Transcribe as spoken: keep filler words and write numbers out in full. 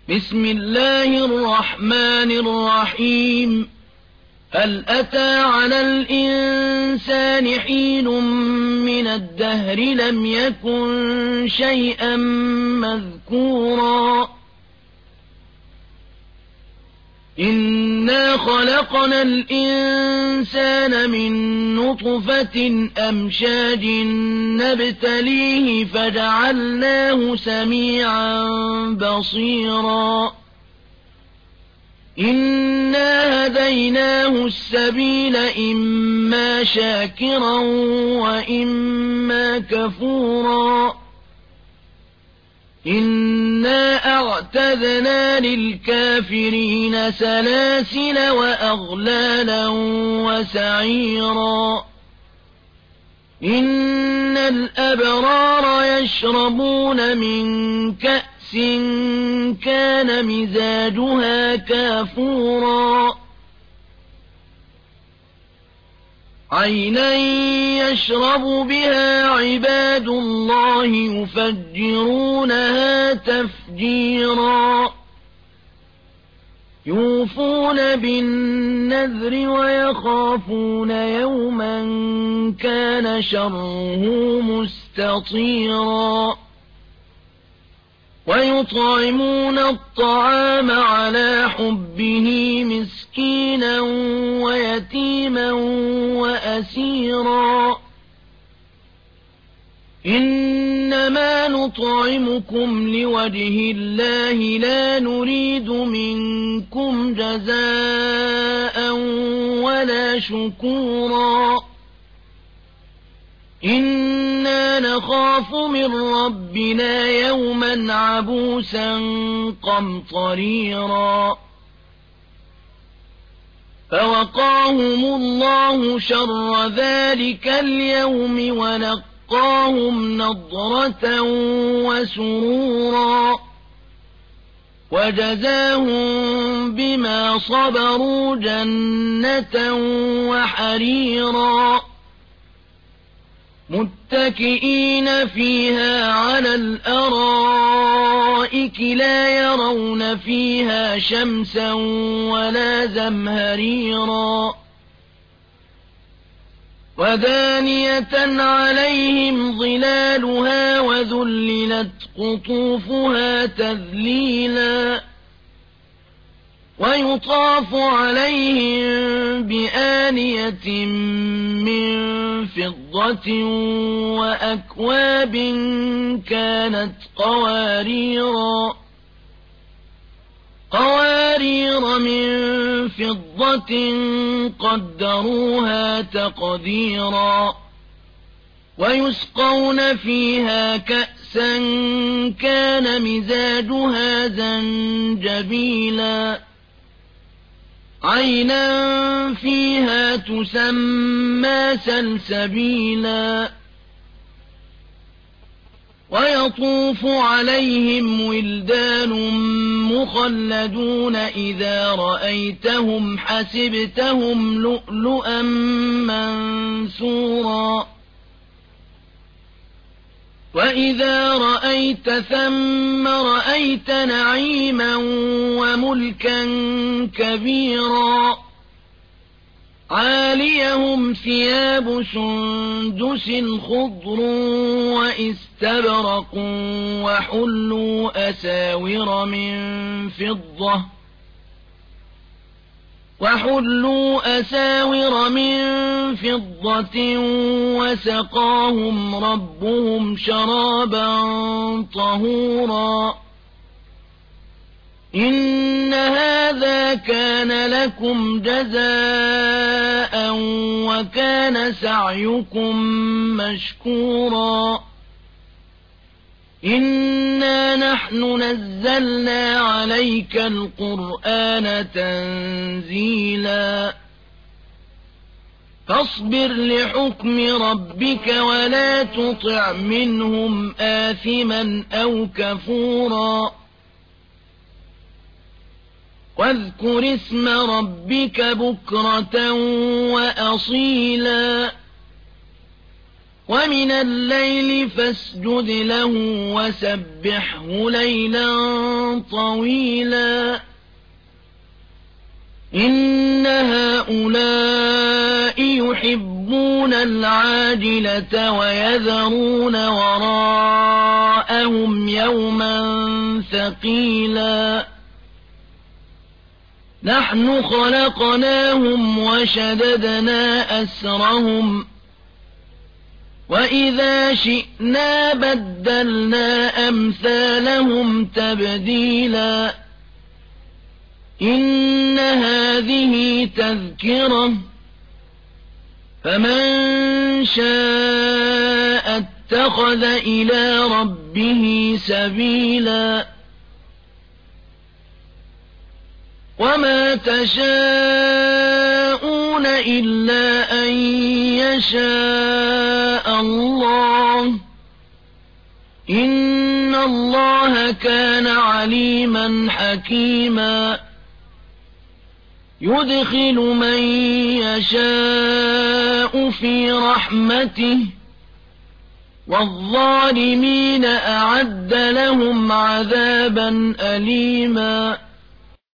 بسم الله الرحمن الرحيم هل أتى على الإنسان حين من الدهر لم يكن شيئا مذكورا إنا خلقنا الإنسان من نطفة أمشاج نبتليه فجعلناه سميعا بصيرا إنا هديناه السبيل إما شاكرا وإما كفورا إنا أعتدنا للكافرين سلاسل وأغلالا وسعيرا إن الأبرار يشربون من كأس كان مزاجها كافورا عينا يشرب بها عباد الله يفجرونها تفجيرا يوفون بالنذر ويخافون يوما كان شره مستطيرا ويطعمون الطعام على حبه مسكينا ويتيما وأسيرا إنما نطعمكم لوجه الله لا نريد منكم جزاء ولا شكورا إنا نخاف من ربنا يوما عبوسا قمطريرا فوقاهم الله شر ذلك اليوم ولقاهم نضرة وسرورا وجزاهم بما صبروا جنة وحريرا متكئين فيها على الأرائك لا يرون فيها شمسا ولا زمهريرا ودانية عليهم ظلالها وذللت قطوفها تذليلا ويطاف عليهم بآنية من فضة وأكواب كانت قواريرا قوارير من فضة قدروها تقديرا ويسقون فيها كأسا كان مزاجها زنجبيلا عينا فيها تسمى سلسبيلا ويطوف عليهم ولدان مخلدون إذا رأيتهم حسبتهم لؤلؤا منثورا وإذا رأيت ثم رأيت نعيما وملكا كبيرا عاليهم ثياب سندس خضر وإستبرق وحلوا أساور من فضة وحلوا أساور من فضة وسقاهم ربهم شرابا طهورا إن هذا كان لكم جزاء وكان سعيكم مشكورا إنا نحن نزلنا عليك القرآن تنزيلا فاصبر لحكم ربك ولا تطع منهم آثما أو كفورا واذكر اسم ربك بكرة وأصيلا ومن الليل فاسجد له وسبحه ليلا طويلا إن هؤلاء يحبون العاجلة ويذرون وراءهم يوما ثقيلا نحن خلقناهم وشددنا أسرهم وإذا شئنا بدلنا أمثالهم تبديلا إن هذه تذكرة فمن شاء اتخذ إلى ربه سبيلا وما تشاءون إلا أن يشاء الله إن الله كان عليما حكيما يدخل من يشاء في رحمته والظالمين أعد لهم عذابا أليما